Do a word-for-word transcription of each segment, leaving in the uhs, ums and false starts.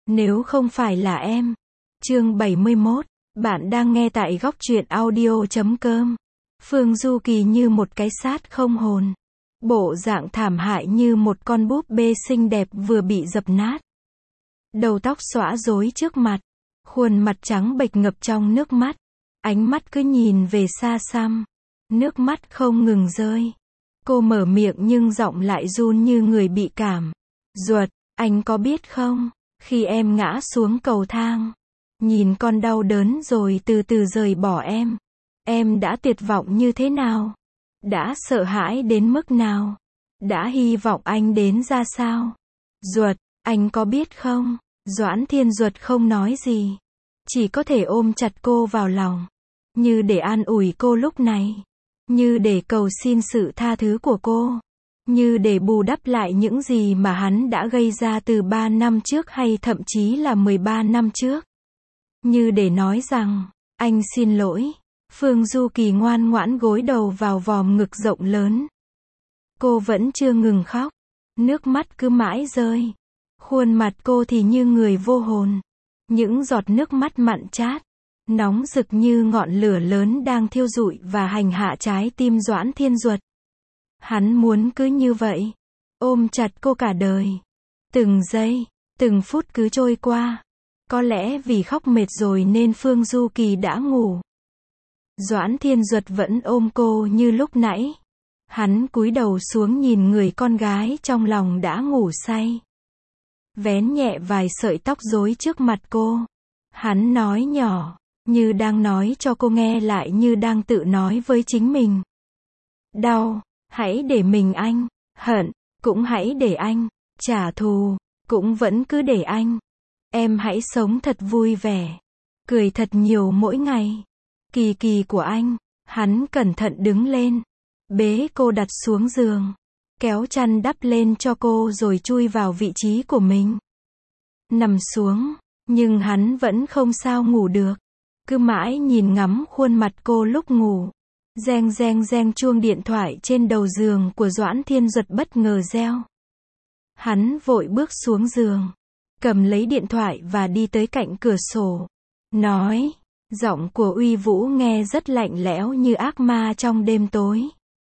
Nếu không phải là em. Chương bảy mươi mốt. Bạn đang nghe tại góc truyện audio chấm com. Phương Du Kỳ như một cái xác không hồn. Bộ dạng thảm hại như một con búp bê xinh đẹp vừa bị dập nát. Đầu tóc xõa rối trước mặt. Khuôn mặt trắng bệch ngập trong nước mắt. Ánh mắt cứ nhìn về xa xăm. Nước mắt không ngừng rơi. Cô mở miệng nhưng giọng lại run như người bị cảm. Duật, anh có biết không, khi em ngã xuống cầu thang, nhìn con đau đớn rồi từ từ rời bỏ em, em đã tuyệt vọng như thế nào? Đã sợ hãi đến mức nào? Đã hy vọng anh đến ra sao? Duật, anh có biết không? Doãn Thiên Duật không nói gì. Chỉ có thể ôm chặt cô vào lòng. Như để an ủi cô lúc này. Như để cầu xin sự tha thứ của cô. Như để bù đắp lại những gì mà hắn đã gây ra từ ba năm trước hay thậm chí là mười ba năm trước. Như để nói rằng, anh xin lỗi. Phương Du Kỳ ngoan ngoãn gối đầu vào vòm ngực rộng lớn. Cô vẫn chưa ngừng khóc. Nước mắt cứ mãi rơi. Khuôn mặt cô thì như người vô hồn. Những giọt nước mắt mặn chát, nóng rực như ngọn lửa lớn đang thiêu rụi và hành hạ trái tim Doãn Thiên Duật. Hắn muốn cứ như vậy, ôm chặt cô cả đời. Từng giây, từng phút cứ trôi qua. Có lẽ vì khóc mệt rồi nên Phương Du Kỳ đã ngủ. Doãn Thiên Duật vẫn ôm cô như lúc nãy. Hắn cúi đầu xuống nhìn người con gái trong lòng đã ngủ say. Vén nhẹ vài sợi tóc rối trước mặt cô. Hắn nói nhỏ, như đang nói cho cô nghe lại như đang tự nói với chính mình. Đau, hãy để mình anh, hận, cũng hãy để anh, trả thù, cũng vẫn cứ để anh. Em hãy sống thật vui vẻ, cười thật nhiều mỗi ngày. Kỳ Kỳ của anh. Hắn cẩn thận đứng lên, bế cô đặt xuống giường, kéo chăn đắp lên cho cô rồi chui vào vị trí của mình. Nằm xuống, nhưng hắn vẫn không sao ngủ được. Cứ mãi nhìn ngắm khuôn mặt cô lúc ngủ. Reng reng reng chuông điện thoại trên đầu giường của Doãn Thiên Duật bất ngờ reo. Hắn vội bước xuống giường, cầm lấy điện thoại và đi tới cạnh cửa sổ. Nói, giọng của Uy Vũ nghe rất lạnh lẽo như ác ma trong đêm tối.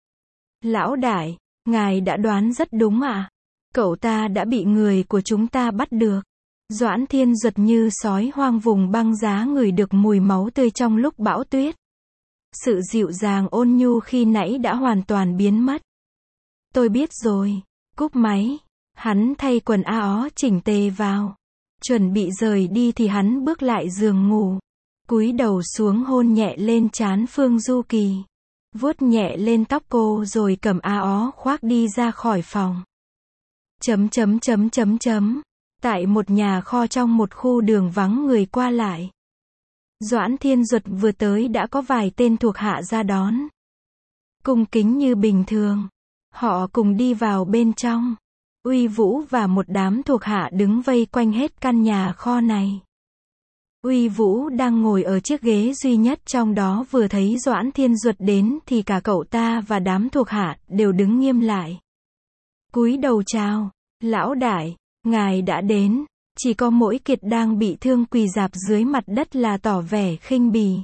Lão đại, ngài đã đoán rất đúng ạ. À? Cậu ta đã bị người của chúng ta bắt được. Doãn Thiên Duật như sói hoang vùng băng giá ngửi được mùi máu tươi trong lúc bão tuyết. Sự dịu dàng ôn nhu khi nãy đã hoàn toàn biến mất. Tôi biết rồi. Cúp máy. Hắn thay quần áo chỉnh tề vào. Chuẩn bị rời đi thì hắn bước lại giường ngủ. Cúi đầu xuống hôn nhẹ lên trán Phương Du Kỳ. Vuốt nhẹ lên tóc cô rồi cầm áo khoác đi ra khỏi phòng. Chấm chấm chấm chấm chấm. Tại một nhà kho trong một khu đường vắng người qua lại. Doãn Thiên Duật vừa tới đã có vài tên thuộc hạ ra đón. Cung kính như bình thường. Họ cùng đi vào bên trong. Uy Vũ và một đám thuộc hạ đứng vây quanh hết căn nhà kho này. Uy Vũ đang ngồi ở chiếc ghế duy nhất trong đó, vừa thấy Doãn Thiên Duật đến thì cả cậu ta và đám thuộc hạ đều đứng nghiêm lại. Cúi đầu chào. Lão đại, ngài đã đến. Chỉ có mỗi Kiệt đang bị thương quỳ rạp dưới mặt đất là tỏ vẻ khinh bỉ.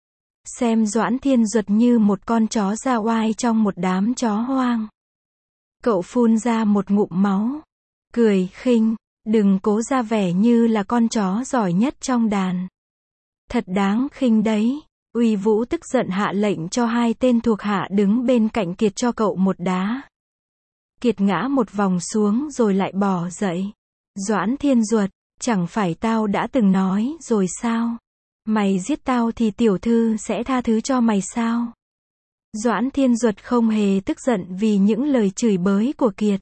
Xem Doãn Thiên Duật như một con chó ra oai trong một đám chó hoang. Cậu phun ra một ngụm máu. Cười khinh, đừng cố ra vẻ như là con chó giỏi nhất trong đàn. Thật đáng khinh đấy. Uy Vũ tức giận hạ lệnh cho hai tên thuộc hạ đứng bên cạnh Kiệt cho cậu một đá. Kiệt ngã một vòng xuống rồi lại bò dậy. Doãn Thiên Duật, chẳng phải tao đã từng nói rồi sao? Mày giết tao thì tiểu thư sẽ tha thứ cho mày sao? Doãn Thiên Duật không hề tức giận vì những lời chửi bới của Kiệt.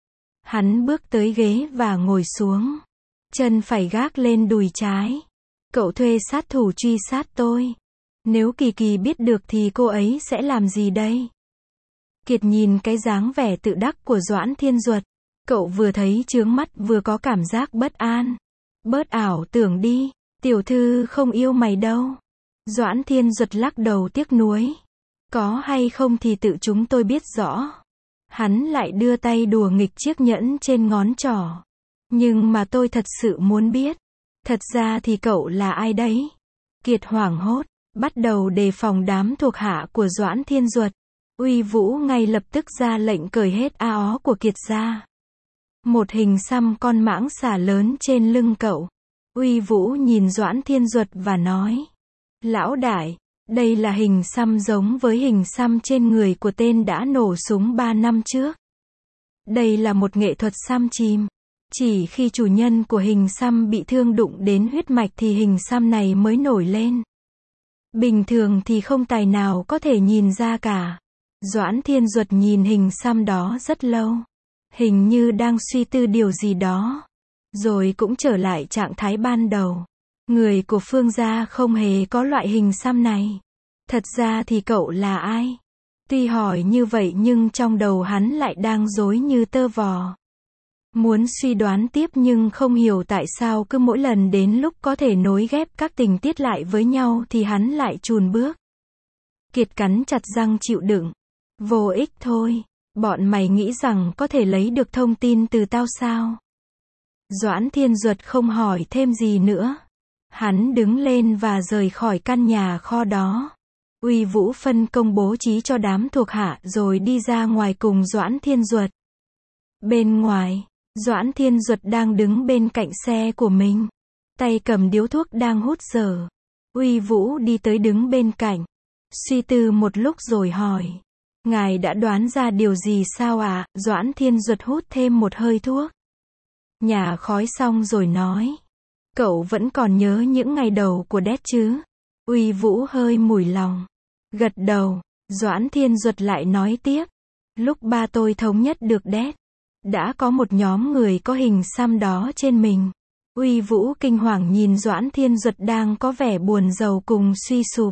Hắn bước tới ghế và ngồi xuống. Chân phải gác lên đùi trái. Cậu thuê sát thủ truy sát tôi. Nếu Kỳ Kỳ biết được thì cô ấy sẽ làm gì đây? Kiệt nhìn cái dáng vẻ tự đắc của Doãn Thiên Duật. Cậu vừa thấy chướng mắt vừa có cảm giác bất an. Bớt ảo tưởng đi, tiểu thư không yêu mày đâu. Doãn Thiên Duật lắc đầu tiếc nuối. Có hay không thì tự chúng tôi biết rõ. Hắn lại đưa tay đùa nghịch chiếc nhẫn trên ngón trỏ. Nhưng mà tôi thật sự muốn biết. Thật ra thì cậu là ai đấy? Kiệt hoảng hốt, bắt đầu đề phòng đám thuộc hạ của Doãn Thiên Duật. Uy Vũ ngay lập tức ra lệnh cởi hết a ó của Kiệt ra. Một hình xăm con mãng xà lớn trên lưng cậu. Uy Vũ nhìn Doãn Thiên Duật và nói. Lão đại, đây là hình xăm giống với hình xăm trên người của tên đã nổ súng ba năm trước. Đây là một nghệ thuật xăm chìm. Chỉ khi chủ nhân của hình xăm bị thương đụng đến huyết mạch thì hình xăm này mới nổi lên. Bình thường thì không tài nào có thể nhìn ra cả. Doãn Thiên Duật nhìn hình xăm đó rất lâu. Hình như đang suy tư điều gì đó. Rồi cũng trở lại trạng thái ban đầu. Người của Phương gia không hề có loại hình xăm này. Thật ra thì cậu là ai? Tuy hỏi như vậy nhưng trong đầu hắn lại đang rối như tơ vò. Muốn suy đoán tiếp nhưng không hiểu tại sao cứ mỗi lần đến lúc có thể nối ghép các tình tiết lại với nhau thì hắn lại chùn bước. Kiệt cắn chặt răng chịu đựng. Vô ích thôi. Bọn mày nghĩ rằng có thể lấy được thông tin từ tao sao? Doãn Thiên Duật không hỏi thêm gì nữa. Hắn đứng lên và rời khỏi căn nhà kho đó. Uy Vũ phân công bố trí cho đám thuộc hạ rồi đi ra ngoài cùng Doãn Thiên Duật. Bên ngoài, Doãn Thiên Duật đang đứng bên cạnh xe của mình. Tay cầm điếu thuốc đang hút dở. Uy Vũ đi tới đứng bên cạnh. Suy tư một lúc rồi hỏi. Ngài đã đoán ra điều gì sao ạ? À? Doãn Thiên Duật hút thêm một hơi thuốc. Nhả khói xong rồi nói. Cậu vẫn còn nhớ những ngày đầu của Đét chứ? Uy Vũ hơi mủi lòng. Gật đầu. Doãn Thiên Duật lại nói tiếp. Lúc ba tôi thống nhất được Đét, đã có một nhóm người có hình xăm đó trên mình. Uy Vũ kinh hoàng nhìn Doãn Thiên Duật đang có vẻ buồn rầu cùng suy sụp.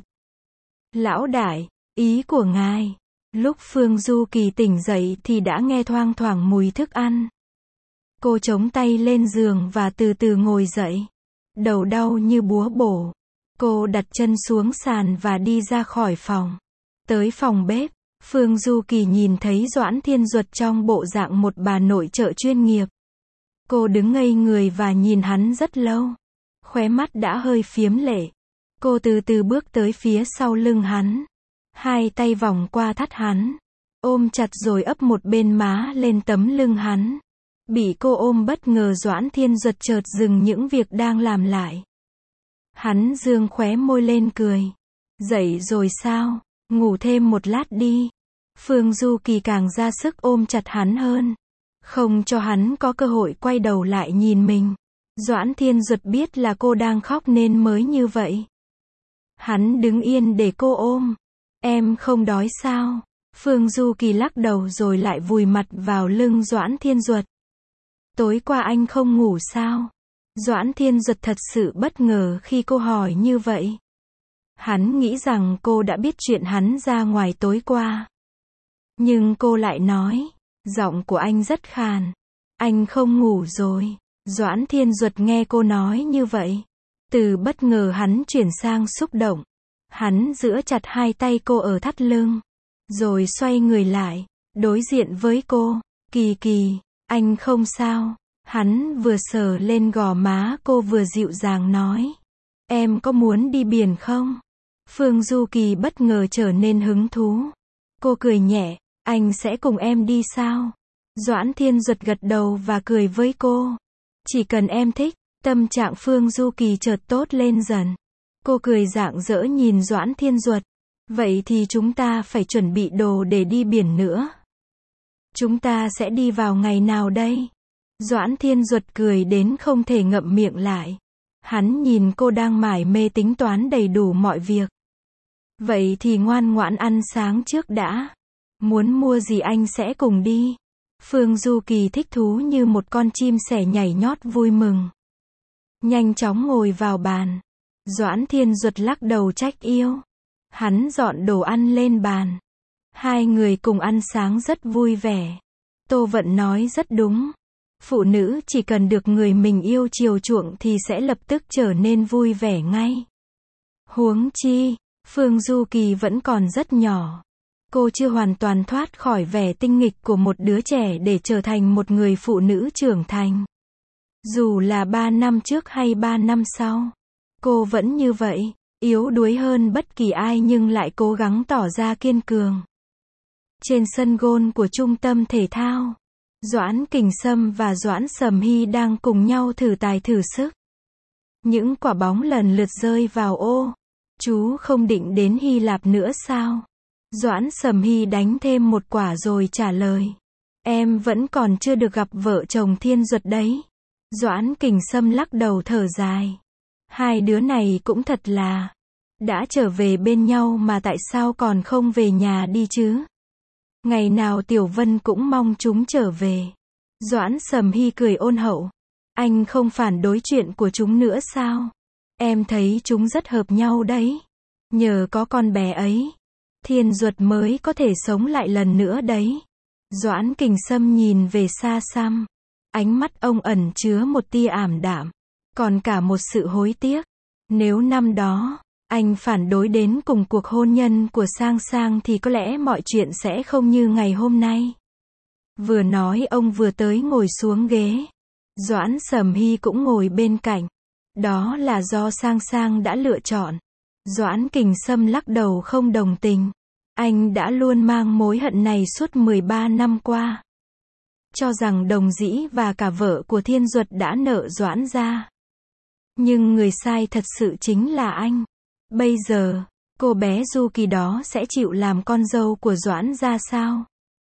Lão đại, ý của ngài. Lúc Phương Du Kỳ tỉnh dậy thì đã nghe thoang thoảng mùi thức ăn. Cô chống tay lên giường và từ từ ngồi dậy. Đầu đau như búa bổ. Cô đặt chân xuống sàn và đi ra khỏi phòng. Tới phòng bếp, Phương Du Kỳ nhìn thấy Doãn Thiên Duật trong bộ dạng một bà nội trợ chuyên nghiệp. Cô đứng ngây người và nhìn hắn rất lâu. Khóe mắt đã hơi phiếm lệ. Cô từ từ bước tới phía sau lưng hắn. Hai tay vòng qua thắt hắn. Ôm chặt rồi ấp một bên má lên tấm lưng hắn. Bị cô ôm bất ngờ Doãn Thiên Duật chợt dừng những việc đang làm lại. Hắn dương khóe môi lên cười. Dậy rồi sao? Ngủ thêm một lát đi. Phương Du Kỳ càng ra sức ôm chặt hắn hơn. Không cho hắn có cơ hội quay đầu lại nhìn mình. Doãn Thiên Duật biết là cô đang khóc nên mới như vậy. Hắn đứng yên để cô ôm. Em không đói sao? Phương Du Kỳ lắc đầu rồi lại vùi mặt vào lưng Doãn Thiên Duật. Tối qua anh không ngủ sao? Doãn Thiên Duật thật sự bất ngờ khi cô hỏi như vậy. Hắn nghĩ rằng cô đã biết chuyện hắn ra ngoài tối qua. Nhưng cô lại nói, giọng của anh rất khàn. Anh không ngủ rồi. Doãn Thiên Duật nghe cô nói như vậy. Từ bất ngờ hắn chuyển sang xúc động. Hắn giữ chặt hai tay cô ở thắt lưng. Rồi xoay người lại, đối diện với cô. Kỳ Kỳ, anh không sao. Hắn vừa sờ lên gò má cô vừa dịu dàng nói. Em có muốn đi biển không? Phương Du Kỳ bất ngờ trở nên hứng thú. Cô cười nhẹ, anh sẽ cùng em đi sao? Doãn Thiên Duật gật đầu và cười với cô. Chỉ cần em thích. Tâm trạng Phương Du Kỳ chợt tốt lên dần. Cô cười rạng rỡ nhìn Doãn Thiên Duật. Vậy thì chúng ta phải chuẩn bị đồ để đi biển nữa. Chúng ta sẽ đi vào ngày nào đây? Doãn Thiên Duật cười đến không thể ngậm miệng lại. Hắn nhìn cô đang mải mê tính toán đầy đủ mọi việc. Vậy thì ngoan ngoãn ăn sáng trước đã. Muốn mua gì anh sẽ cùng đi. Phương Du Kỳ thích thú như một con chim sẻ nhảy nhót vui mừng. Nhanh chóng ngồi vào bàn. Doãn Thiên Duật lắc đầu trách yêu. Hắn dọn đồ ăn lên bàn. Hai người cùng ăn sáng rất vui vẻ. Tô Vận nói rất đúng. Phụ nữ chỉ cần được người mình yêu chiều chuộng thì sẽ lập tức trở nên vui vẻ ngay. Huống chi, Phương Du Kỳ vẫn còn rất nhỏ. Cô chưa hoàn toàn thoát khỏi vẻ tinh nghịch của một đứa trẻ để trở thành một người phụ nữ trưởng thành. Dù là ba năm trước hay ba năm sau, cô vẫn như vậy, yếu đuối hơn bất kỳ ai nhưng lại cố gắng tỏ ra kiên cường. Trên sân golf của trung tâm thể thao, Doãn Kình Sâm và Doãn Sầm Hy đang cùng nhau thử tài thử sức. Những quả bóng lần lượt rơi vào ô. Chú không định đến Hy Lạp nữa sao? Doãn Sầm Hy đánh thêm một quả rồi trả lời. Em vẫn còn chưa được gặp vợ chồng Thiên Duật đấy. Doãn Kình Sâm lắc đầu thở dài. Hai đứa này cũng thật là, đã trở về bên nhau mà tại sao còn không về nhà đi chứ? Ngày nào Tiểu Vân cũng mong chúng trở về. Doãn Sầm Hy cười ôn hậu. Anh không phản đối chuyện của chúng nữa sao? Em thấy chúng rất hợp nhau đấy. Nhờ có con bé ấy, Thiên Duật mới có thể sống lại lần nữa đấy. Doãn Kình Sâm nhìn về xa xăm. Ánh mắt ông ẩn chứa một tia ảm đạm. Còn cả một sự hối tiếc. Nếu năm đó, anh phản đối đến cùng cuộc hôn nhân của Sang Sang thì có lẽ mọi chuyện sẽ không như ngày hôm nay. Vừa nói ông vừa tới ngồi xuống ghế. Doãn Sầm Hy cũng ngồi bên cạnh. Đó là do Sang Sang đã lựa chọn. Doãn Kình Sâm lắc đầu không đồng tình. Anh đã luôn mang mối hận này suốt mười ba năm qua. Cho rằng Đồng Dĩ và cả vợ của Thiên Duật đã nợ Doãn gia. Nhưng người sai thật sự chính là anh. Bây giờ, cô bé Du Kỳ đó sẽ chịu làm con dâu của Doãn gia sao?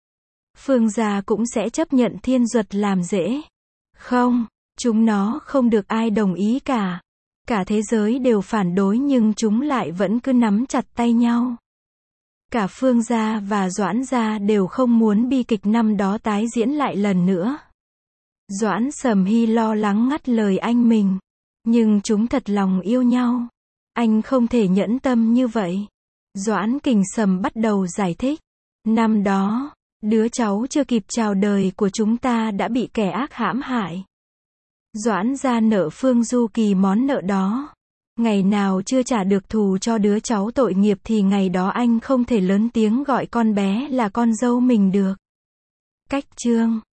Phương gia cũng sẽ chấp nhận Thiên Duật làm rể. Không, chúng nó không được ai đồng ý cả. Cả thế giới đều phản đối nhưng chúng lại vẫn cứ nắm chặt tay nhau. Cả Phương gia và Doãn gia đều không muốn bi kịch năm đó tái diễn lại lần nữa. Doãn Sầm Hy lo lắng ngắt lời anh mình. Nhưng chúng thật lòng yêu nhau. Anh không thể nhẫn tâm như vậy. Doãn Kình Sâm bắt đầu giải thích. Năm đó, đứa cháu chưa kịp chào đời của chúng ta đã bị kẻ ác hãm hại. Doãn gia nợ Phương Du Kỳ món nợ đó. Ngày nào chưa trả được thù cho đứa cháu tội nghiệp thì ngày đó anh không thể lớn tiếng gọi con bé là con dâu mình được. Cách chương